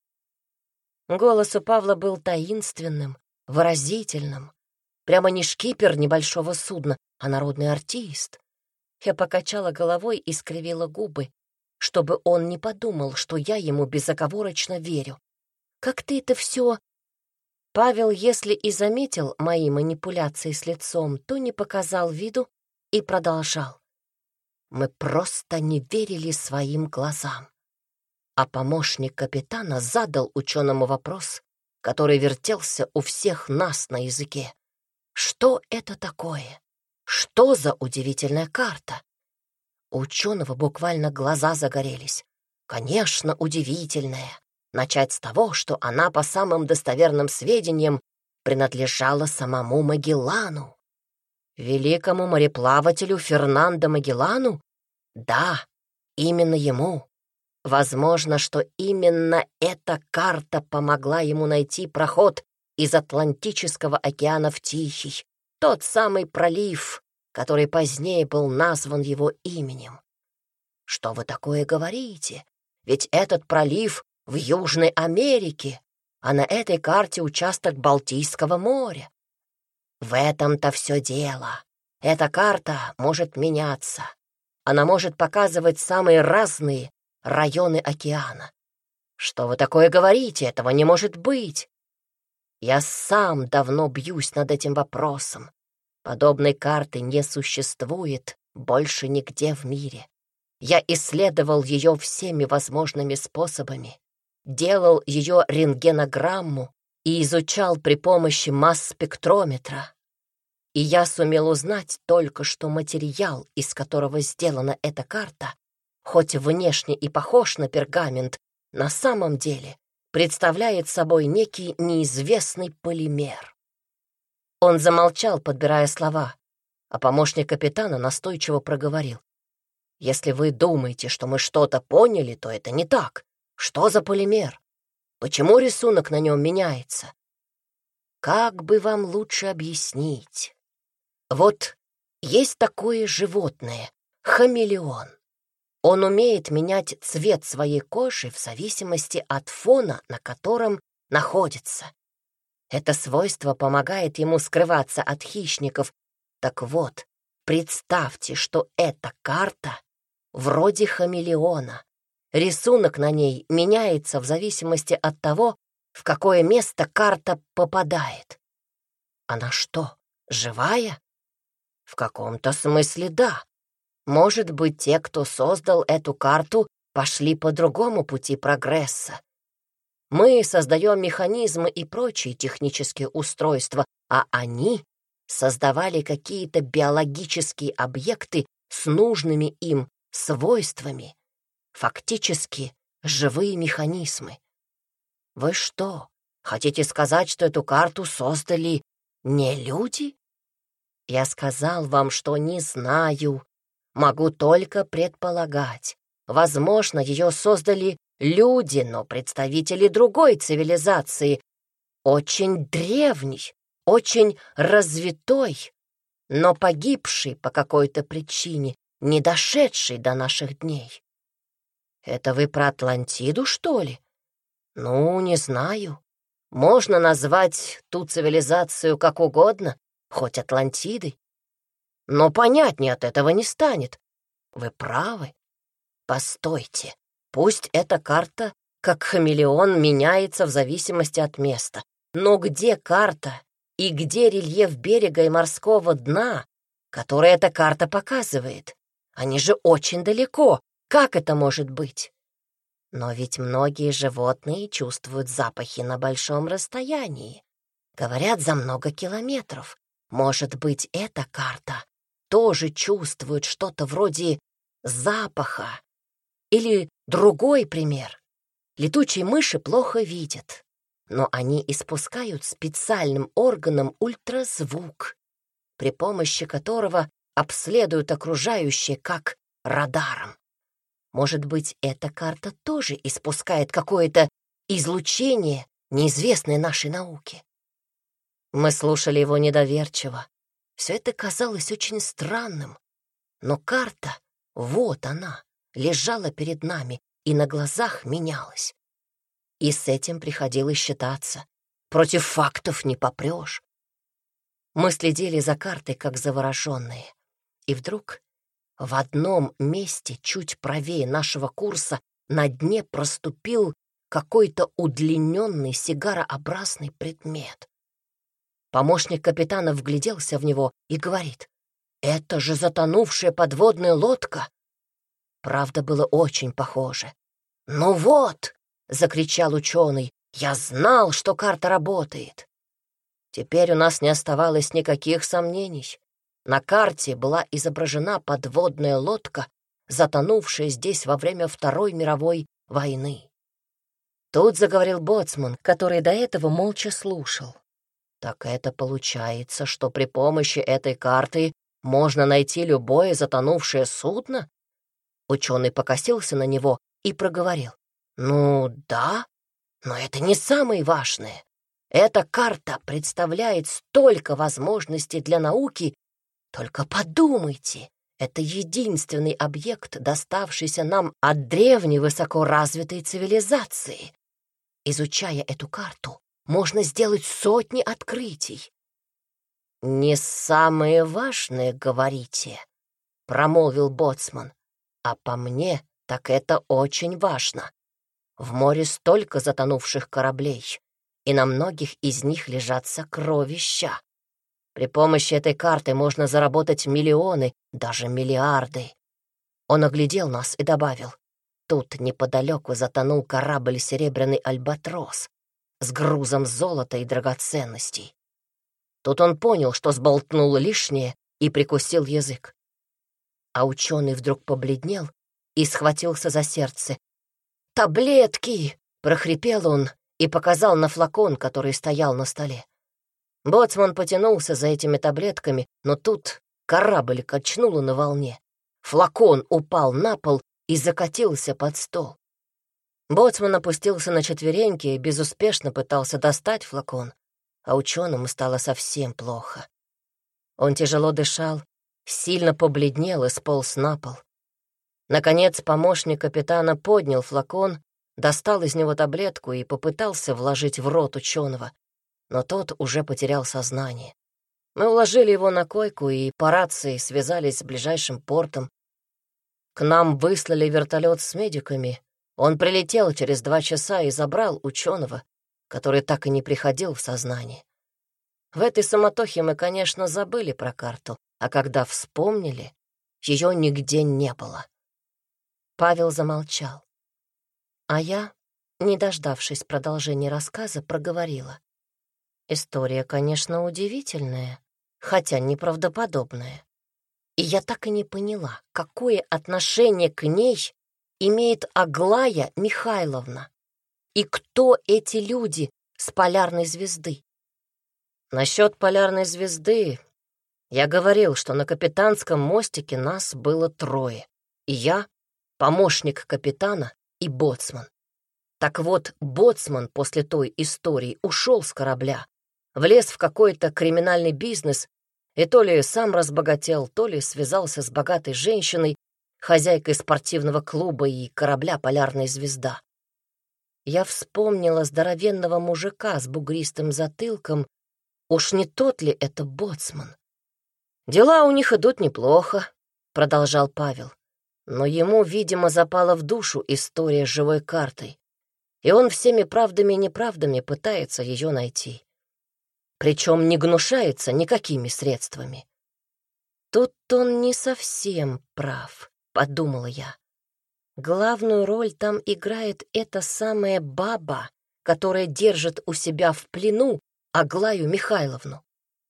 Голос у Павла был таинственным, выразительным. Прямо не шкипер небольшого судна, а народный артист. Я покачала головой и скривила губы, чтобы он не подумал, что я ему безоговорочно верю. «Как ты это все...» Павел, если и заметил мои манипуляции с лицом, то не показал виду и продолжал. Мы просто не верили своим глазам. А помощник капитана задал ученому вопрос, который вертелся у всех нас на языке. Что это такое? Что за удивительная карта? У ученого буквально глаза загорелись. Конечно, удивительная. Начать с того, что она, по самым достоверным сведениям, принадлежала самому Магеллану. Великому мореплавателю Фернандо Магеллану? Да, именно ему. Возможно, что именно эта карта помогла ему найти проход из Атлантического океана в Тихий, тот самый пролив, который позднее был назван его именем. Что вы такое говорите? Ведь этот пролив в Южной Америке, а на этой карте участок Балтийского моря. В этом-то все дело. Эта карта может меняться. Она может показывать самые разные районы океана. Что вы такое говорите? Этого не может быть. Я сам давно бьюсь над этим вопросом. Подобной карты не существует больше нигде в мире. Я исследовал ее всеми возможными способами, делал ее рентгенограмму и изучал при помощи масс-спектрометра. И я сумел узнать только, что материал, из которого сделана эта карта, хоть внешне и похож на пергамент, на самом деле представляет собой некий неизвестный полимер. Он замолчал, подбирая слова, а помощник капитана настойчиво проговорил. «Если вы думаете, что мы что-то поняли, то это не так. Что за полимер? Почему рисунок на нем меняется? Как бы вам лучше объяснить? Вот есть такое животное — хамелеон. Он умеет менять цвет своей кожи в зависимости от фона, на котором находится. Это свойство помогает ему скрываться от хищников. Так вот, представьте, что эта карта вроде хамелеона. Рисунок на ней меняется в зависимости от того, в какое место карта попадает. Она что, живая? В каком-то смысле да. Может быть, те, кто создал эту карту, пошли по другому пути прогресса. Мы создаем механизмы и прочие технические устройства, а они создавали какие-то биологические объекты с нужными им свойствами, фактически живые механизмы. Вы что, хотите сказать, что эту карту создали не люди? Я сказал вам, что не знаю, могу только предполагать. Возможно, ее создали люди, но представители другой цивилизации, очень древней, очень развитой, но погибшей по какой-то причине, не дошедшей до наших дней. Это вы про Атлантиду, что ли? Ну, не знаю. Можно назвать ту цивилизацию как угодно, хоть Атлантидой. Но понятнее от этого не станет. Вы правы. Постойте, пусть эта карта, как хамелеон, меняется в зависимости от места. Но где карта и где рельеф берега и морского дна, который эта карта показывает? Они же очень далеко. Как это может быть? Но ведь многие животные чувствуют запахи на большом расстоянии. Говорят, за много километров. Может быть, эта карта тоже чувствует что-то вроде запаха. Или другой пример. Летучие мыши плохо видят, но они испускают специальным органом ультразвук, при помощи которого обследуют окружающее как радаром. Может быть, эта карта тоже испускает какое-то излучение, неизвестное нашей науке? Мы слушали его недоверчиво. Все это казалось очень странным. Но карта, вот она, лежала перед нами и на глазах менялась. И с этим приходилось считаться. Против фактов не попрешь. Мы следили за картой, как завороженные. И вдруг в одном месте, чуть правее нашего курса, на дне проступил какой-то удлиненный сигарообразный предмет. Помощник капитана вгляделся в него и говорит: «Это же затонувшая подводная лодка!» Правда, было очень похоже. «Ну вот!» — закричал ученый. «Я знал, что карта работает!» Теперь у нас не оставалось никаких сомнений. На карте была изображена подводная лодка, затонувшая здесь во время Второй мировой войны. Тут заговорил боцман, который до этого молча слушал. Так это получается, что при помощи этой карты можно найти любое затонувшее судно? Ученый покосился на него и проговорил. Ну да, но это не самое важное. Эта карта представляет столько возможностей для науки. Только подумайте, это единственный объект, доставшийся нам от древней высокоразвитой цивилизации. Изучая эту карту, можно сделать сотни открытий. «Не самое важное, говорите», — промолвил боцман. «А по мне, так это очень важно. В море столько затонувших кораблей, и на многих из них лежат сокровища. При помощи этой карты можно заработать миллионы, даже миллиарды». Он оглядел нас и добавил: «Тут неподалеку затонул корабль «Серебряный альбатрос» с грузом золота и драгоценностей». Тут он понял, что сболтнул лишнее, и прикусил язык. А ученый вдруг побледнел и схватился за сердце. «Таблетки!» — прохрипел он и показал на флакон, который стоял на столе. Боцман потянулся за этими таблетками, но тут корабль качнуло на волне. Флакон упал на пол и закатился под стол. Боцман опустился на четвереньки и безуспешно пытался достать флакон, а ученому стало совсем плохо. Он тяжело дышал, сильно побледнел и сполз на пол. Наконец помощник капитана поднял флакон, достал из него таблетку и попытался вложить в рот ученого, но тот уже потерял сознание. Мы уложили его на койку и по рации связались с ближайшим портом. К нам выслали вертолет с медиками. Он прилетел через два часа и забрал ученого, который так и не приходил в сознание. В этой суматохе мы, конечно, забыли про карту, а когда вспомнили, ее нигде не было. Павел замолчал. А я, не дождавшись продолжения рассказа, проговорила. История, конечно, удивительная, хотя неправдоподобная. И я так и не поняла, какое отношение к ней имеет Аглая Михайловна и кто эти люди с полярной звезды. Насчет полярной звезды я говорил, что на капитанском мостике нас было трое. И я, помощник капитана и боцман. Так вот, боцман после той истории ушел с корабля, влез в какой-то криминальный бизнес и то ли сам разбогател, то ли связался с богатой женщиной, хозяйкой спортивного клуба и корабля «Полярная звезда». Я вспомнила здоровенного мужика с бугристым затылком. Уж не тот ли это боцман? «Дела у них идут неплохо», — продолжал Павел. Но ему, видимо, запала в душу история с живой картой, и он всеми правдами и неправдами пытается ее найти. Причем не гнушается никакими средствами. Тут он не совсем прав, подумала я. Главную роль там играет эта самая баба, которая держит у себя в плену Аглаю Михайловну.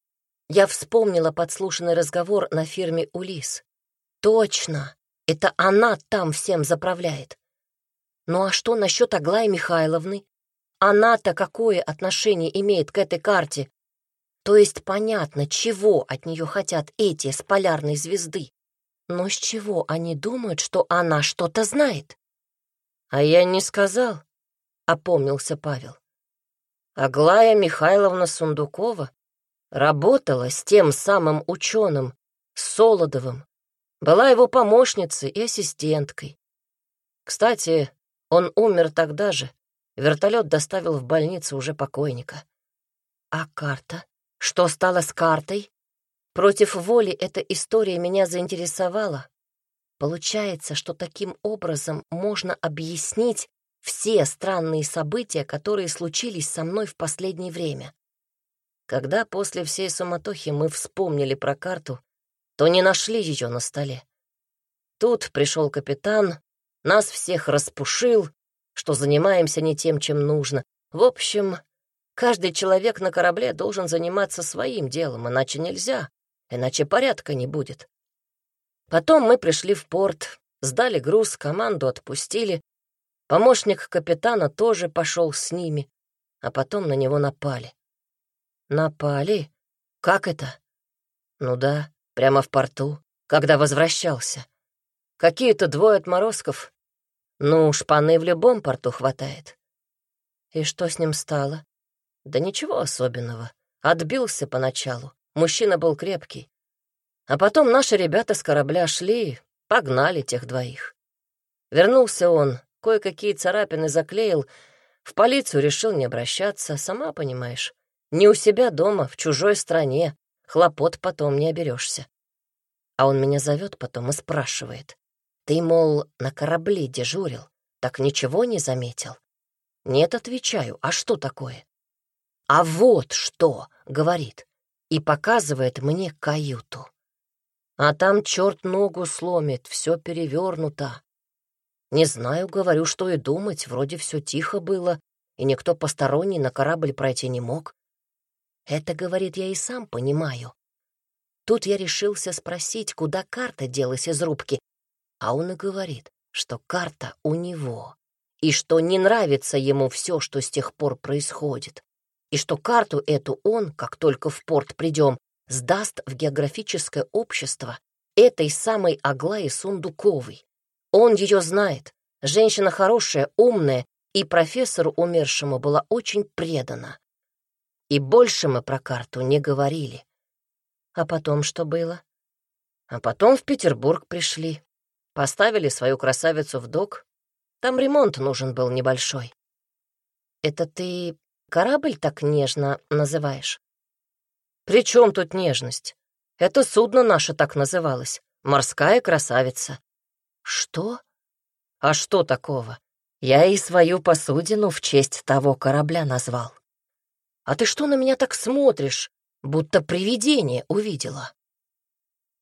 Я вспомнила подслушанный разговор на фирме «Улис». Точно, это она там всем заправляет. Ну а что насчет Аглаи Михайловны? Она-то какое отношение имеет к этой карте? То есть понятно, чего от нее хотят эти с полярной звезды. Но с чего они думают, что она что-то знает? А я не сказал, опомнился Павел. Аглая Михайловна Сундукова работала с тем самым ученым, Солодовым, была его помощницей и ассистенткой. Кстати, он умер тогда же. Вертолет доставил в больницу уже покойника. А карта? Что стало с картой? Против воли эта история меня заинтересовала. Получается, что таким образом можно объяснить все странные события, которые случились со мной в последнее время. Когда после всей суматохи мы вспомнили про карту, то не нашли ее на столе. Тут пришел капитан, нас всех распушил, что занимаемся не тем, чем нужно. В общем, каждый человек на корабле должен заниматься своим делом, иначе нельзя, иначе порядка не будет. Потом мы пришли в порт, сдали груз, команду отпустили. Помощник капитана тоже пошел с ними, а потом на него напали. Напали? Как это? Ну да, прямо в порту, когда возвращался. Какие-то двое отморозков. Ну, шпаны в любом порту хватает. И что с ним стало? Да ничего особенного. Отбился поначалу. Мужчина был крепкий. А потом наши ребята с корабля шли, погнали тех двоих. Вернулся он, кое-какие царапины заклеил, в полицию решил не обращаться, сама понимаешь. Не у себя дома, в чужой стране, хлопот потом не оберешься. А он меня зовет потом и спрашивает. Ты, мол, на корабле дежурил, так ничего не заметил? Нет, отвечаю, а что такое? А вот что, говорит, и показывает мне каюту. А там черт ногу сломит, все перевернуто. Не знаю, говорю, что и думать, вроде все тихо было, и никто посторонний на корабль пройти не мог. Это, говорит, я и сам понимаю. Тут я решился спросить, куда карта делась из рубки, а он и говорит, что карта у него, и что не нравится ему все, что с тех пор происходит, и что карту эту он, как только в порт придем, сдаст в географическое общество этой самой Аглаи Сундуковой. Он ее знает, женщина хорошая, умная, и профессору умершему была очень предана. И больше мы про карту не говорили. А потом что было? А потом в Петербург пришли. Поставили свою красавицу в док. Там ремонт нужен был небольшой. Это ты корабль так нежно называешь? При чем тут нежность? Это судно наше так называлось. Морская красавица. Что? А что такого? Я и свою посудину в честь того корабля назвал. А ты что на меня так смотришь, будто привидение увидела?